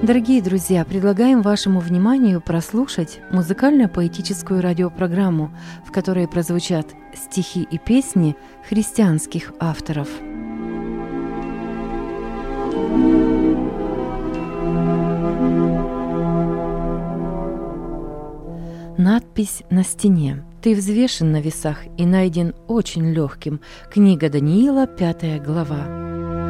Дорогие друзья, предлагаем вашему вниманию прослушать музыкально-поэтическую радиопрограмму, в которой прозвучат стихи и песни христианских авторов. Надпись на стене. Ты взвешен на весах и найден очень легким. Книга Даниила, 5 глава.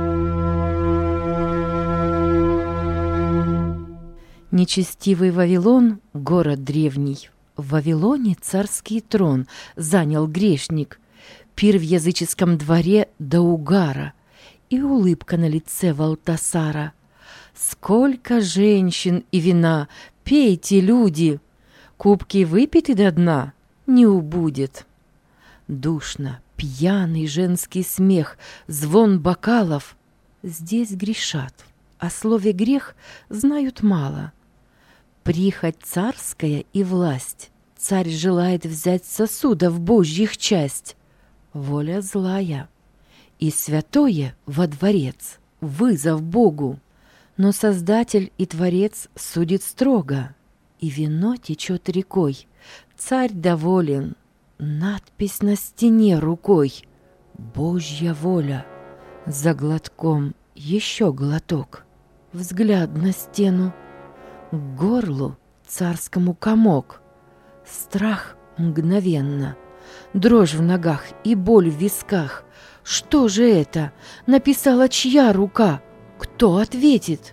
Нечестивый Вавилон, город древний, в Вавилоне царский трон занял грешник, пир в языческом дворе до угара и улыбка на лице Валтасара. Сколько женщин и вина, пейте, люди, кубки выпиты до дна, не убудет. Душно, пьяный женский смех, звон бокалов. Здесь грешат, о слове грех знают мало. Прихоть царская и власть, царь желает взять сосудов Божьих часть. Воля злая, и святое во дворец, вызов Богу. Но Создатель и Творец судит строго, и вино течет рекой. Царь доволен, надпись на стене рукой. Божья воля. За глотком еще глоток. Взгляд на стену. К горлу царскому комок. Страх мгновенно. Дрожь в ногах и боль в висках. Что же это? Написала чья рука? Кто ответит?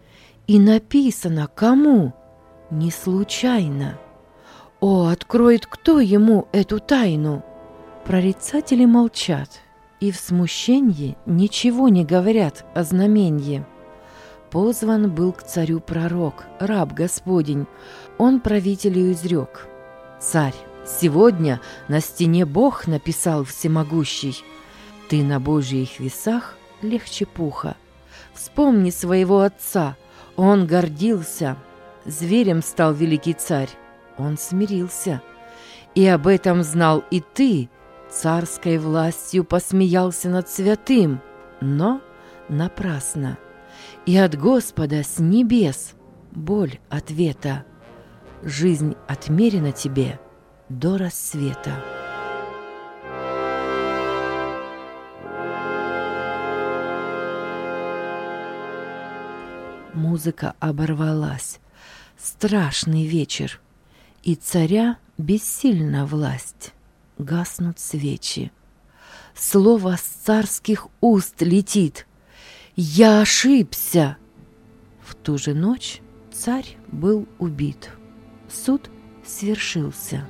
И написано кому? Не случайно. О, откроет кто ему эту тайну? Прорицатели молчат и в смущении ничего не говорят о знаменье. Позван был к царю пророк, раб Господень. Он правителю изрек: «Царь, сегодня на стене Бог написал всемогущий. Ты на Божьих весах легче пуха. Вспомни своего отца, он гордился. Зверем стал великий царь, он смирился. И об этом знал и ты, царской властью посмеялся над святым, но напрасно. И от Господа с небес боль ответа. Жизнь отмерена тебе до рассвета». Музыка оборвалась. Страшный вечер. И царя бессильна власть. Гаснут свечи. Слово с царских уст летит: «Я ошибся!» В ту же ночь царь был убит. Суд свершился.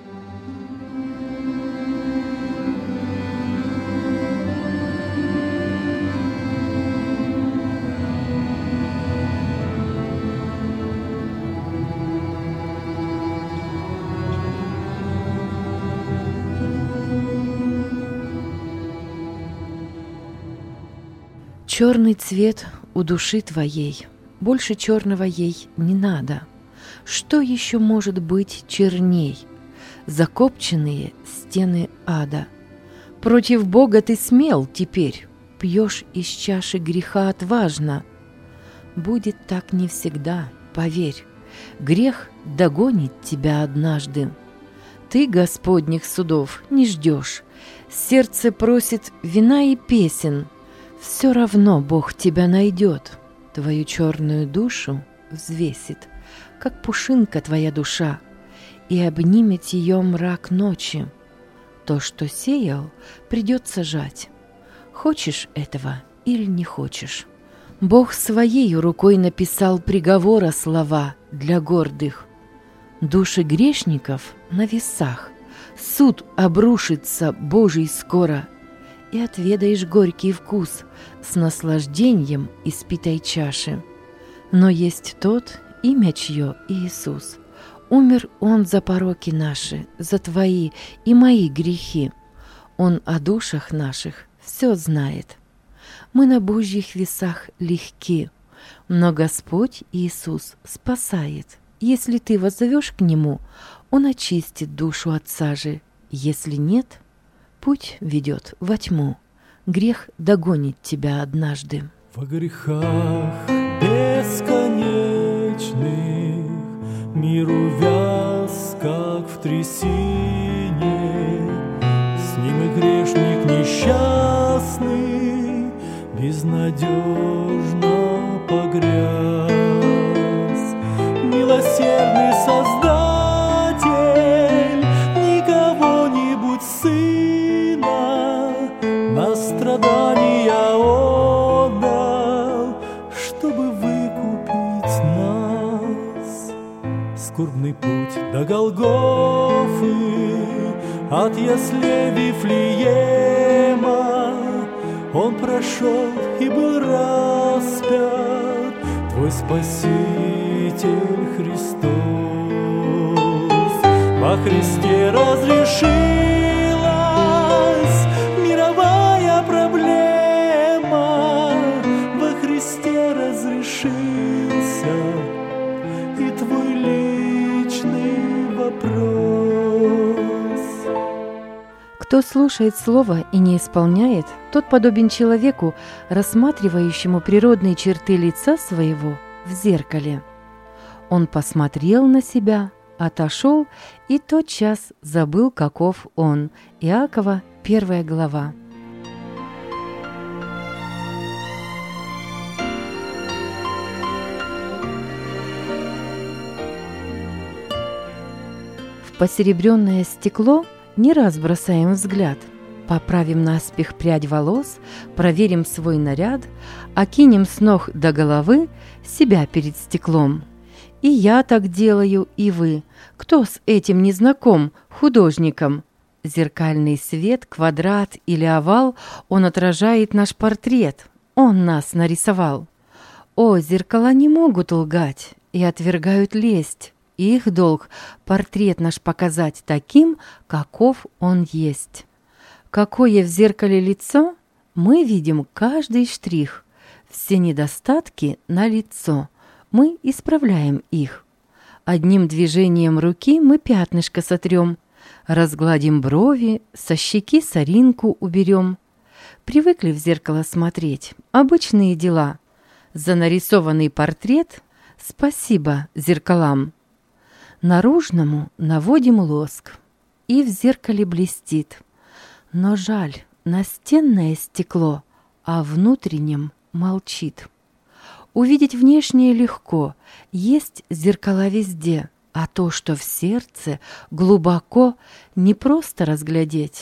Черный цвет у души твоей, больше черного ей не надо. Что еще может быть черней? Закопченные стены ада. Против Бога ты смел теперь, пьешь из чаши греха отважно. Будет так не всегда, поверь, грех догонит тебя однажды. Ты Господних судов не ждешь, сердце просит вина и песен. Все равно Бог тебя найдет, твою черную душу взвесит, как пушинка твоя душа, и обнимет ее мрак ночи. То, что сеял, придется жать. Хочешь этого или не хочешь? Бог своей рукой написал приговора слова для гордых. Души грешников на весах, суд обрушится Божий скоро, и отведаешь горький вкус с наслаждением испитой чаши. Но есть тот, имя чье Иисус. Умер Он за пороки наши, за твои и мои грехи. Он о душах наших все знает. Мы на Божьих весах легки, но Господь Иисус спасает. Если ты воззовешь к Нему, Он очистит душу от сажи. Если нет, путь ведет во тьму, грех догонит тебя однажды. Во грехах бесконечных грешных мир увяз, как в трясине. С ним и грешник несчастный безнадежно погряз. Милосердный Создатель никого-нибудь Сына на страдания отдал, чтобы выкупить нас. Скорбный путь до Голгофы, от яслей Вифлеема Он прошел и был распят, Твой Спаситель Христос. Во Христе разрешилась мировая проблема, во Христе разрешился и Твой личный вопрос. Кто слушает слово и не исполняет, тот подобен человеку, рассматривающему природные черты лица своего в зеркале. Он посмотрел на себя, отошел и тотчас забыл, каков он. Иакова, 1 глава. В посеребренное стекло не раз бросаем взгляд, поправим наспех прядь волос, проверим свой наряд, окинем с ног до головы себя перед стеклом. И я так делаю, и вы. Кто с этим не знаком, художником? Зеркальный свет, квадрат или овал, он отражает наш портрет, он нас нарисовал. О, зеркала не могут лгать и отвергают лесть. Их долг — портрет наш показать таким, каков он есть. Какое в зеркале лицо, мы видим каждый штрих. Все недостатки налицо, мы исправляем их. Одним движением руки мы пятнышко сотрем, разгладим брови, со щеки соринку уберем. Привыкли в зеркало смотреть, обычные дела. За нарисованный портрет спасибо зеркалам. Наружному наводим лоск, и в зеркале блестит. Но жаль, настенное стекло, а внутреннем молчит. Увидеть внешнее легко, есть зеркала везде, а то, что в сердце глубоко, не просто разглядеть.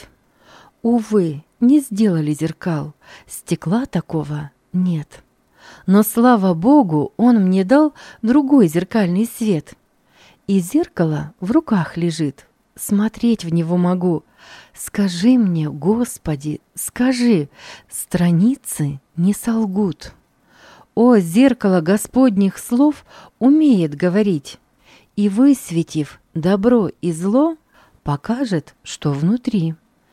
Увы, не сделали зеркал, стекла такого нет. Но, слава Богу, Он мне дал другой зеркальный свет. И зеркало в руках лежит, смотреть в него могу. Скажи мне, Господи, скажи, страницы не солгут. О, зеркало Господних слов умеет говорить, и, высветив добро и зло, покажет, что внутри.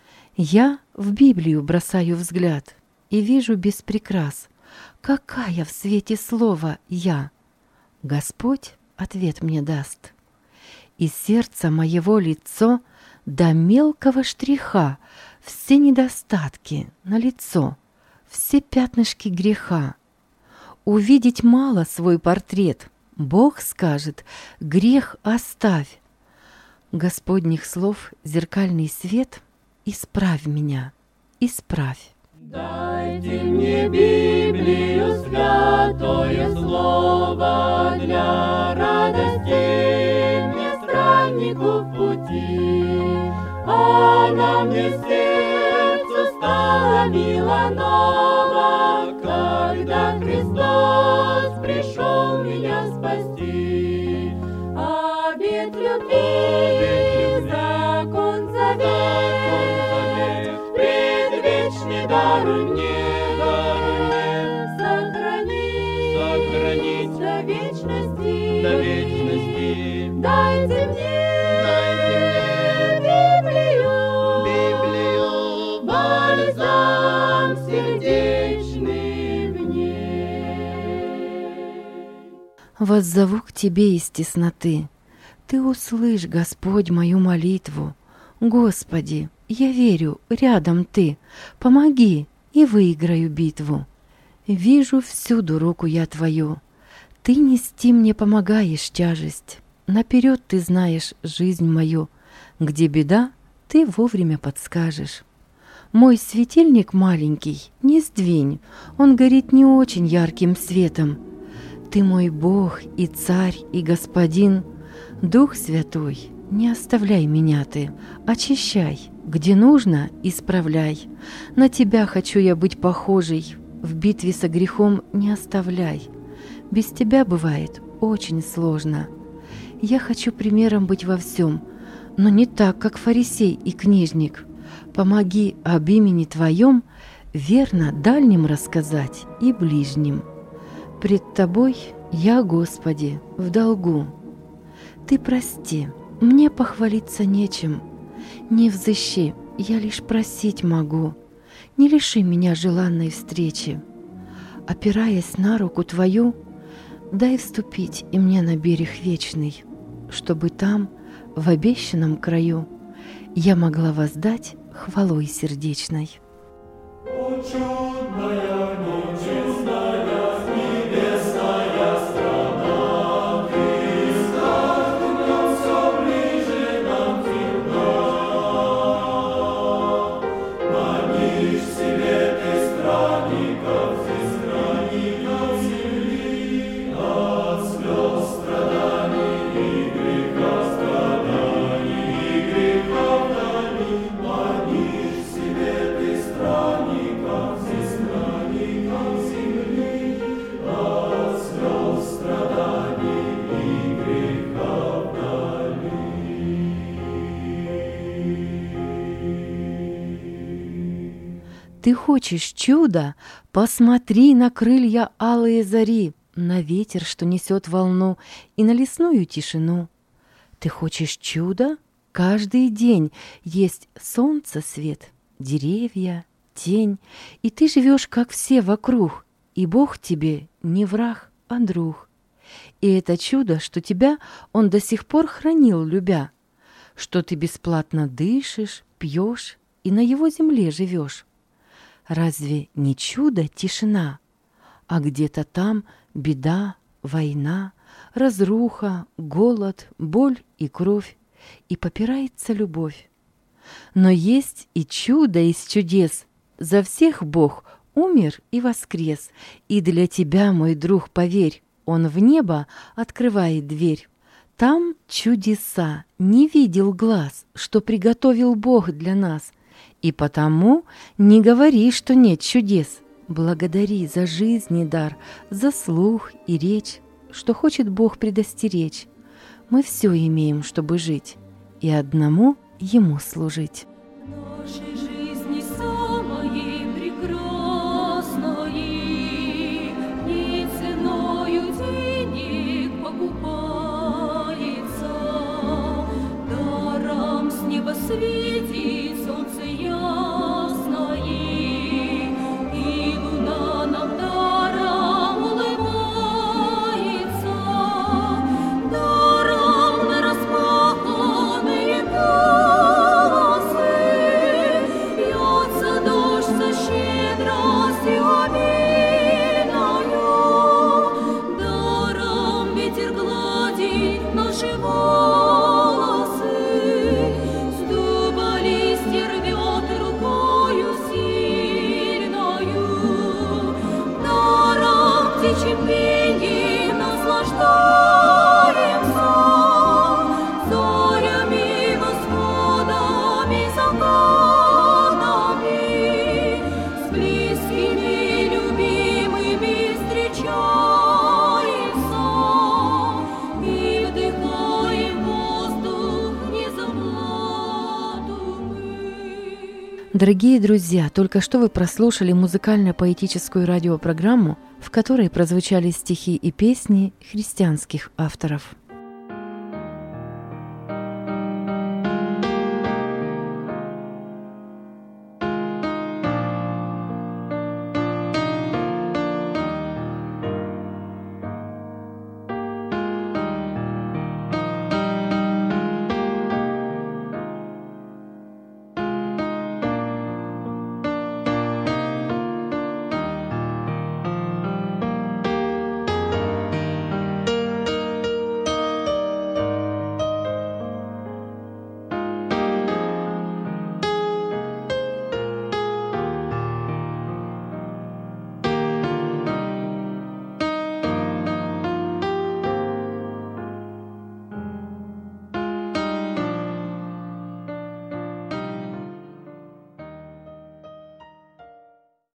Я в Библию бросаю взгляд и вижу без прикрас, какая в свете слова я. Господь ответ мне даст. Из сердца моего лицо до мелкого штриха все недостатки на лицо, все пятнышки греха. Увидеть мало свой портрет, Бог скажет, грех оставь. Господних слов зеркальный свет, исправь меня, исправь. Дайте мне Библию, святое слово, для радости мне, страннику в пути. Она мне сердцу стала мила нова, когда Христос пришел меня спасти. Обет любви, закон завет, предвечный даруй мне, сохранить до вечности. Дайте мне Библию, бальзам сердечный в ней. Воззову к Тебе из тесноты. Ты услышь, Господь, мою молитву. Господи, я верю, рядом Ты. Помоги, и выиграю битву. Вижу всюду руку я Твою. Ты нести мне помогаешь тяжесть, наперед ты знаешь жизнь мою, где беда, ты вовремя подскажешь. Мой светильник маленький не сдвинь, он горит не очень ярким светом. Ты мой Бог и Царь и Господин, Дух Святой, не оставляй меня ты, очищай, где нужно, исправляй. На тебя хочу я быть похожей, в битве со грехом не оставляй. Без тебя бывает очень сложно. Я хочу примером быть во всем, но не так, как фарисей и книжник. Помоги об имени Твоем верно дальним рассказать и ближним. Пред Тобой я, Господи, в долгу. Ты прости, мне похвалиться нечем. Не взыщи, я лишь просить могу. Не лиши меня желанной встречи. Опираясь на руку Твою, дай вступить и мне на берег вечный, чтобы там, в обещанном краю, я могла воздать хвалой сердечной. О, чудная, нечестная, небесная страна, Христа, Ты нам все ближе, нам всегда. Манишь себе Ты странников, странников земли, от слез страданий и греха страданий, и греха вдали. Манишь себе Ты странников, странников земли, от слез страданий и греха вдали. Ты хочешь чуда? Посмотри на крылья алые зари, на ветер, что несет волну, и на лесную тишину. Ты хочешь чуда? Каждый день есть солнце свет, деревья, тень, и ты живешь, как все вокруг, и Бог тебе не враг, а друг. И это чудо, что тебя Он до сих пор хранил, любя, что ты бесплатно дышишь, пьешь и на Его земле живешь. Разве не чудо тишина? А где-то там беда, война, разруха, голод, боль и кровь, и попирается любовь. Но есть и чудо из чудес. За всех Бог умер и воскрес. И для тебя, мой друг, поверь, Он в небо открывает дверь. Там чудеса не видел глаз, что приготовил Бог для нас. И потому не говори, что нет чудес. Благодари за жизнь и дар, за слух и речь, что хочет Бог предостеречь. Мы все имеем, чтобы жить, и одному Ему служить. Нашей жизни самое прекрасное не ценою денег покупается, даром с неба светит солнце ясное, и луна нам даром улыбается, даром на распаханные полосы льется дождь со щедростью обильною, даром ветер гладит наши волосы, с дуба листья рвет рукою сильною, даром птичьим пением наслаждаемся, зорями, восходами, закатами, с близкими, любимыми встречаемся и вдыхаем воздух незаплату мы. Дорогие друзья, только что вы прослушали музыкально-поэтическую радиопрограмму, в которой прозвучали стихи и песни христианских авторов.